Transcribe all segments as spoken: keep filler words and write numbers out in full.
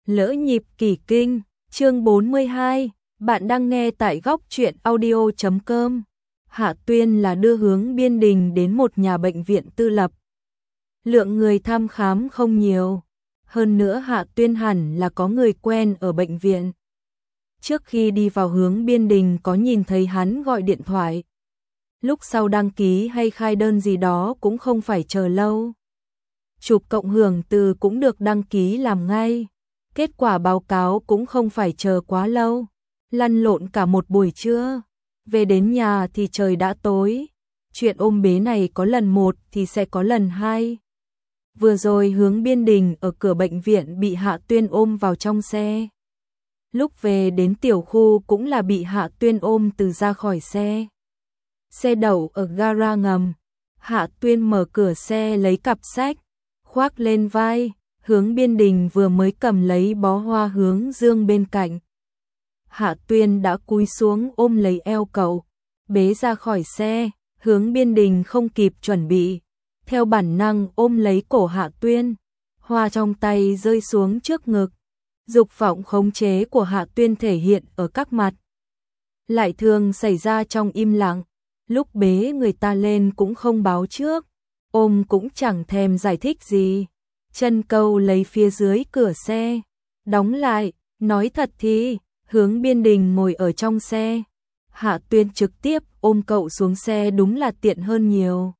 Lỡ nhịp kỳ kinh, chương bốn mươi hai, bạn đang nghe tại góc truyện audio chấm com. Hạ Tuyên là đưa Hướng Biên Đình đến một nhà bệnh viện tư lập. Lượng người thăm khám không nhiều, hơn nữa Hạ Tuyên hẳn là có người quen ở bệnh viện. Trước khi đi vào Hướng Biên Đình có nhìn thấy hắn gọi điện thoại. Lúc sau đăng ký hay khai đơn gì đó cũng không phải chờ lâu. Chụp cộng hưởng từ cũng được đăng ký làm ngay. Kết quả báo cáo cũng không phải chờ quá lâu. Lăn lộn cả một buổi trưa. Về đến nhà thì trời đã tối. Chuyện ôm bế này có lần một thì sẽ có lần hai. Vừa rồi Hướng Biên Đình ở cửa bệnh viện bị Hạ Tuyên ôm vào trong xe. Lúc về đến tiểu khu cũng là bị Hạ Tuyên ôm từ ra khỏi xe. Xe đậu ở gara ngầm. Hạ Tuyên mở cửa xe lấy cặp sách, khoác lên vai. Hướng Biên Đình vừa mới cầm lấy bó hoa hướng dương bên cạnh. Hạ Tuyên đã cúi xuống ôm lấy eo cậu, bế ra khỏi xe. Hướng Biên Đình không kịp chuẩn bị, theo bản năng ôm lấy cổ Hạ Tuyên. Hoa trong tay rơi xuống trước ngực. Dục vọng khống chế của Hạ Tuyên thể hiện ở các mặt. Lại thường xảy ra trong im lặng. Lúc bế người ta lên cũng không báo trước, ôm cũng chẳng thèm giải thích gì. Chân câu lấy phía dưới cửa xe, đóng lại. Nói thật thì Hướng Biên Đình ngồi ở trong xe, Hạ Tuyên trực tiếp ôm cậu xuống xe đúng là tiện hơn nhiều.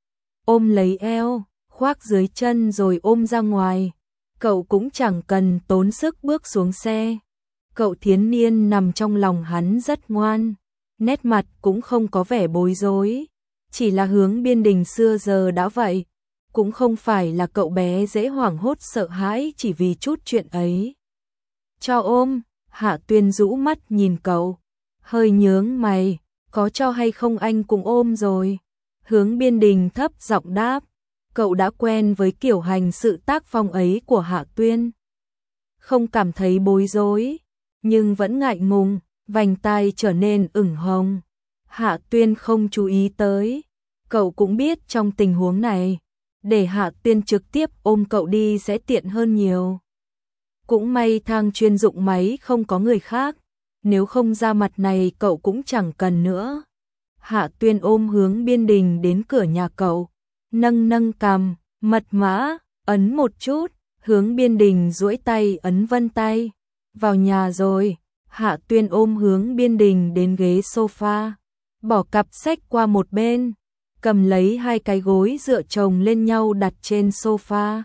Ôm lấy eo, khoác dưới chân rồi ôm ra ngoài. Cậu cũng chẳng cần tốn sức bước xuống xe. Cậu thiến niên nằm trong lòng hắn rất ngoan, nét mặt cũng không có vẻ bối rối. Chỉ là Hướng Biên Đình xưa giờ đã vậy, cũng không phải là cậu bé dễ hoảng hốt sợ hãi chỉ vì chút chuyện ấy. Cho ôm. Hạ Tuyên rũ mắt nhìn cậu, hơi nhướng mày, có cho hay không anh cũng ôm rồi. Hướng Biên Đình thấp giọng đáp, cậu đã quen với kiểu hành sự tác phong ấy của Hạ Tuyên. Không cảm thấy bối rối, nhưng vẫn ngại ngùng, vành tai trở nên ửng hồng. Hạ Tuyên không chú ý tới, cậu cũng biết trong tình huống này, để Hạ Tuyên trực tiếp ôm cậu đi sẽ tiện hơn nhiều. Cũng may thang chuyên dụng máy không có người khác, nếu không ra mặt này cậu cũng chẳng cần nữa. Hạ Tuyên ôm Hướng Biên Đình đến cửa nhà cậu, nâng nâng cằm, mật mã, ấn một chút. Hướng Biên Đình duỗi tay ấn vân tay. Vào nhà rồi. Hạ Tuyên ôm Hướng Biên Đình đến ghế sofa, bỏ cặp sách qua một bên, cầm lấy hai cái gối dựa chồng lên nhau đặt trên sofa,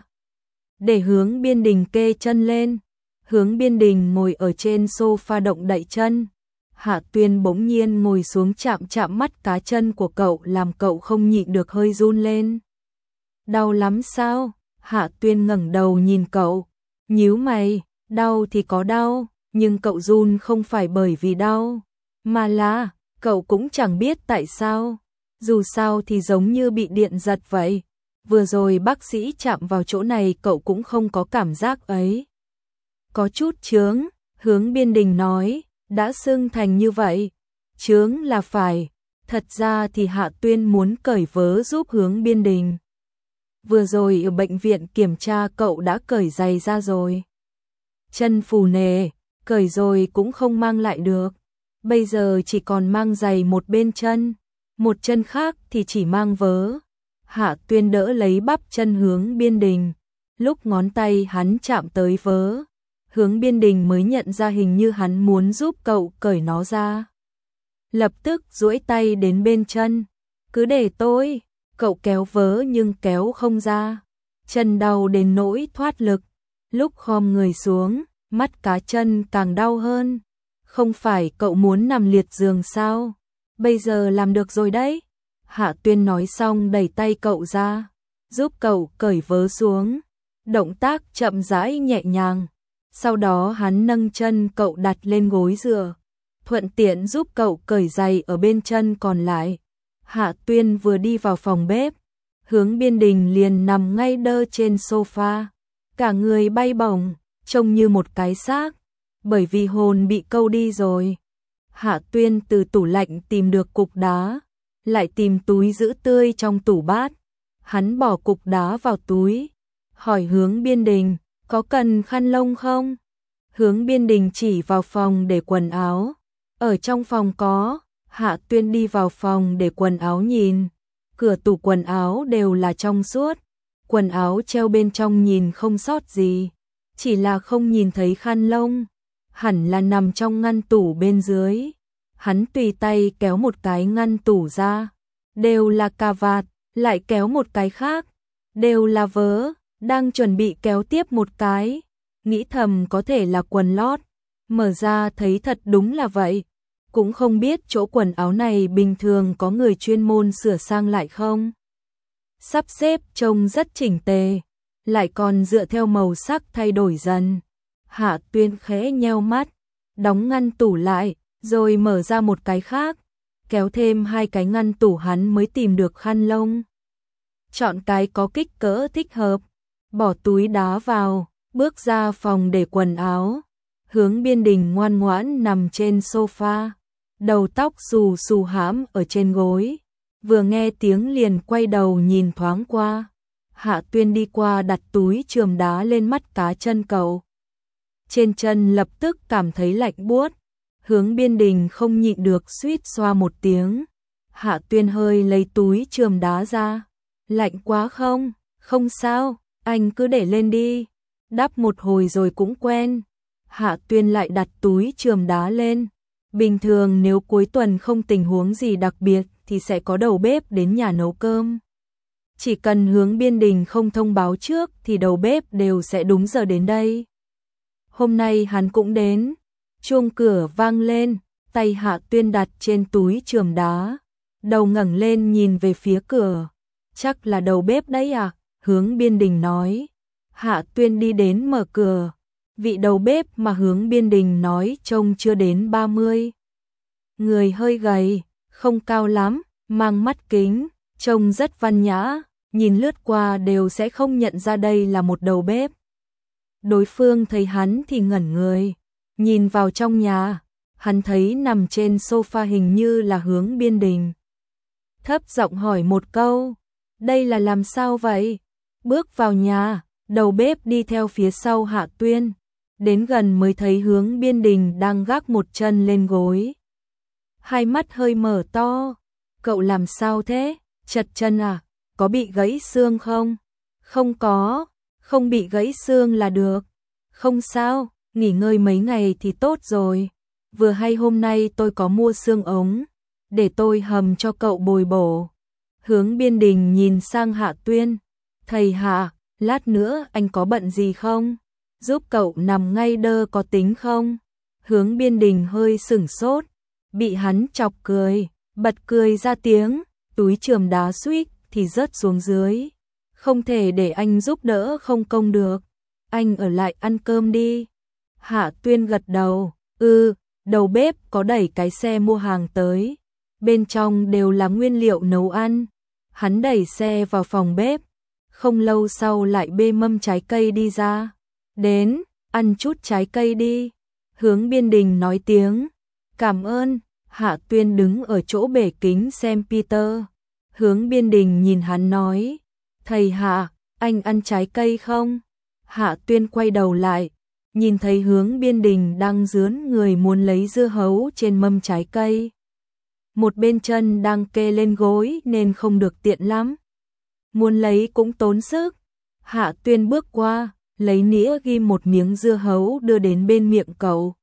để Hướng Biên Đình kê chân lên. Hướng Biên Đình ngồi ở trên sofa động đậy chân. Hạ Tuyên bỗng nhiên ngồi xuống chạm chạm mắt cá chân của cậu làm cậu không nhịn được hơi run lên. Đau lắm sao? Hạ Tuyên ngẩng đầu nhìn cậu, nhíu mày. Đau thì có đau, nhưng cậu run không phải bởi vì đau, mà là cậu cũng chẳng biết tại sao. Dù sao thì giống như bị điện giật vậy. Vừa rồi bác sĩ chạm vào chỗ này cậu cũng không có cảm giác ấy. Có chút chướng, Hướng Biên Đình nói, đã sưng thành như vậy. Chướng là phải. Thật ra thì Hạ Tuyên muốn cởi vớ giúp Hướng Biên Đình. Vừa rồi ở bệnh viện kiểm tra cậu đã cởi giày ra rồi. Chân phù nề, cởi rồi cũng không mang lại được. Bây giờ chỉ còn mang giày một bên chân, một chân khác thì chỉ mang vớ. Hạ Tuyên đỡ lấy bắp chân Hướng Biên Đình. Lúc ngón tay hắn chạm tới vớ, Hướng Biên Đình mới nhận ra hình như hắn muốn giúp cậu cởi nó ra. Lập tức duỗi tay đến bên chân. Cứ để tôi. Cậu kéo vớ nhưng kéo không ra. Chân đau đến nỗi thoát lực. Lúc khom người xuống, mắt cá chân càng đau hơn. Không phải cậu muốn nằm liệt giường sao? Bây giờ làm được rồi đấy. Hạ Tuyên nói xong đẩy tay cậu ra, giúp cậu cởi vớ xuống. Động tác chậm rãi nhẹ nhàng. Sau đó hắn nâng chân cậu đặt lên gối dựa, thuận tiện giúp cậu cởi giày ở bên chân còn lại. Hạ Tuyên vừa đi vào phòng bếp, Hướng Biên Đình liền nằm ngay đơ trên sofa, cả người bay bổng, trông như một cái xác, bởi vì hồn bị câu đi rồi. Hạ Tuyên từ tủ lạnh tìm được cục đá, lại tìm túi giữ tươi trong tủ bát. Hắn bỏ cục đá vào túi, hỏi Hướng Biên Đình, có cần khăn lông không? Hướng Biên Đình chỉ vào phòng để quần áo. Ở trong phòng có. Hạ Tuyên đi vào phòng để quần áo nhìn. Cửa tủ quần áo đều là trong suốt. Quần áo treo bên trong nhìn không sót gì. Chỉ là không nhìn thấy khăn lông. Hẳn là nằm trong ngăn tủ bên dưới. Hắn tùy tay kéo một cái ngăn tủ ra. Đều là cà vạt. Lại kéo một cái khác. Đều là vớ. Đang chuẩn bị kéo tiếp một cái. Nghĩ thầm có thể là quần lót. Mở ra thấy thật đúng là vậy. Cũng không biết chỗ quần áo này bình thường có người chuyên môn sửa sang lại không. Sắp xếp trông rất chỉnh tề. Lại còn dựa theo màu sắc thay đổi dần. Hạ Tuyên khẽ nheo mắt. Đóng ngăn tủ lại. Rồi mở ra một cái khác. Kéo thêm hai cái ngăn tủ hắn mới tìm được khăn lông. Chọn cái có kích cỡ thích hợp. Bỏ túi đá vào. Bước ra phòng để quần áo. Hướng Biên Đình ngoan ngoãn nằm trên sofa. Đầu tóc xù xù hãm ở trên gối. Vừa nghe tiếng liền quay đầu nhìn thoáng qua. Hạ Tuyên đi qua đặt túi chườm đá lên mắt cá chân cậu. Trên chân lập tức cảm thấy lạnh buốt. Hướng Biên Đình không nhịn được suýt xoa một tiếng. Hạ Tuyên hơi lấy túi chườm đá ra. Lạnh quá không? Không sao, anh cứ để lên đi. Đắp một hồi rồi cũng quen. Hạ Tuyên lại đặt túi chườm đá lên. Bình thường nếu cuối tuần không tình huống gì đặc biệt thì sẽ có đầu bếp đến nhà nấu cơm. Chỉ cần Hướng Biên Đình không thông báo trước thì đầu bếp đều sẽ đúng giờ đến đây. Hôm nay hắn cũng đến. Chuông cửa vang lên, tay Hạ Tuyên đặt trên túi chườm đá. Đầu ngẩng lên nhìn về phía cửa. Chắc là đầu bếp đấy à? Hướng Biên Đình nói. Hạ Tuyên đi đến mở cửa. Vị đầu bếp mà Hướng Biên Đình nói trông chưa đến ba mươi. Người hơi gầy, không cao lắm, mang mắt kính, trông rất văn nhã, nhìn lướt qua đều sẽ không nhận ra đây là một đầu bếp. Đối phương thấy hắn thì ngẩn người, nhìn vào trong nhà, hắn thấy nằm trên sofa hình như là Hướng Biên Đình. Thấp giọng hỏi một câu, đây là làm sao vậy? Bước vào nhà, đầu bếp đi theo phía sau Hạ Tuyên. Đến gần mới thấy Hướng Biên Đình đang gác một chân lên gối. Hai mắt hơi mở to. Cậu làm sao thế? Chật chân à? Có bị gãy xương không? Không có, không bị gãy xương là được. Không sao, nghỉ ngơi mấy ngày thì tốt rồi. Vừa hay hôm nay tôi có mua xương ống. Để tôi hầm cho cậu bồi bổ. Hướng Biên Đình nhìn sang Hạ Tuyên. Thầy Hạ, lát nữa anh có bận gì không? Giúp cậu nằm ngay đơ có tính không? Hướng Biên Đình hơi sửng sốt, bị hắn chọc cười, bật cười ra tiếng, túi chườm đá suýt thì rớt xuống dưới. Không thể để anh giúp đỡ không công được, anh ở lại ăn cơm đi. Hạ Tuyên gật đầu, ừ, đầu bếp có đẩy cái xe mua hàng tới, bên trong đều là nguyên liệu nấu ăn. Hắn đẩy xe vào phòng bếp, không lâu sau lại bê mâm trái cây đi ra. Đến, ăn chút trái cây đi. Hướng Biên Đình nói tiếng. Cảm ơn. Hạ Tuyên đứng ở chỗ bể kính xem Peter. Hướng Biên Đình nhìn hắn nói. Thầy Hạ, anh ăn trái cây không? Hạ Tuyên quay đầu lại. Nhìn thấy Hướng Biên Đình đang dướn người muốn lấy dưa hấu trên mâm trái cây. Một bên chân đang kê lên gối nên không được tiện lắm. Muốn lấy cũng tốn sức. Hạ Tuyên bước qua. Lấy nĩa ghim một miếng dưa hấu đưa đến bên miệng cậu.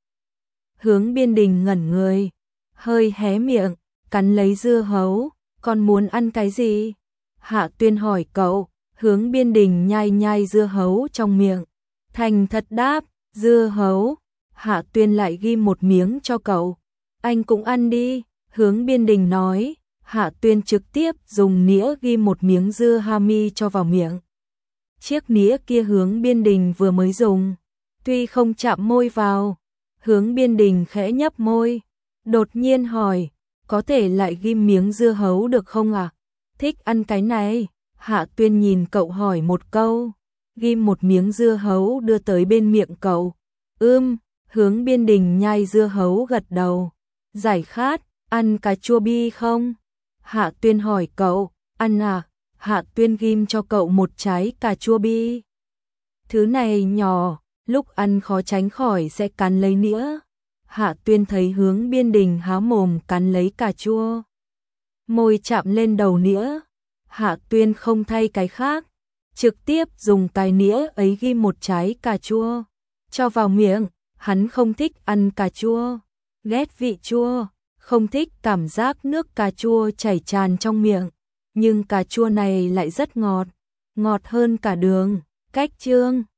Hướng Biên Đình ngẩn người, hơi hé miệng, cắn lấy dưa hấu, con muốn ăn cái gì? Hạ Tuyên hỏi cậu, Hướng Biên Đình nhai nhai dưa hấu trong miệng. Thành thật đáp, dưa hấu. Hạ Tuyên lại ghim một miếng cho cậu. Anh cũng ăn đi, Hướng Biên Đình nói. Hạ Tuyên trực tiếp dùng nĩa ghim một miếng dưa hami cho vào miệng. Chiếc nĩa kia Hướng Biên Đình vừa mới dùng, tuy không chạm môi vào. Hướng Biên Đình khẽ nhấp môi, đột nhiên hỏi, có thể lại ghim miếng dưa hấu được không ạ? À? Thích ăn cái này. Hạ Tuyên nhìn cậu hỏi một câu, ghim một miếng dưa hấu đưa tới bên miệng cậu. Ưm, Hướng Biên Đình nhai dưa hấu gật đầu. Giải khát, ăn cà chua bi không? Hạ Tuyên hỏi cậu, ăn à? Hạ Tuyên ghim cho cậu một trái cà chua bi. Thứ này nhỏ, lúc ăn khó tránh khỏi sẽ cắn lấy nĩa. Hạ Tuyên thấy Hướng Biên Đình há mồm cắn lấy cà chua. Môi chạm lên đầu nĩa, Hạ Tuyên không thay cái khác, trực tiếp dùng cái nĩa ấy ghim một trái cà chua, cho vào miệng. Hắn không thích ăn cà chua, ghét vị chua, không thích cảm giác nước cà chua chảy tràn trong miệng, nhưng cà chua này lại rất ngọt, ngọt hơn cả đường. Cách chương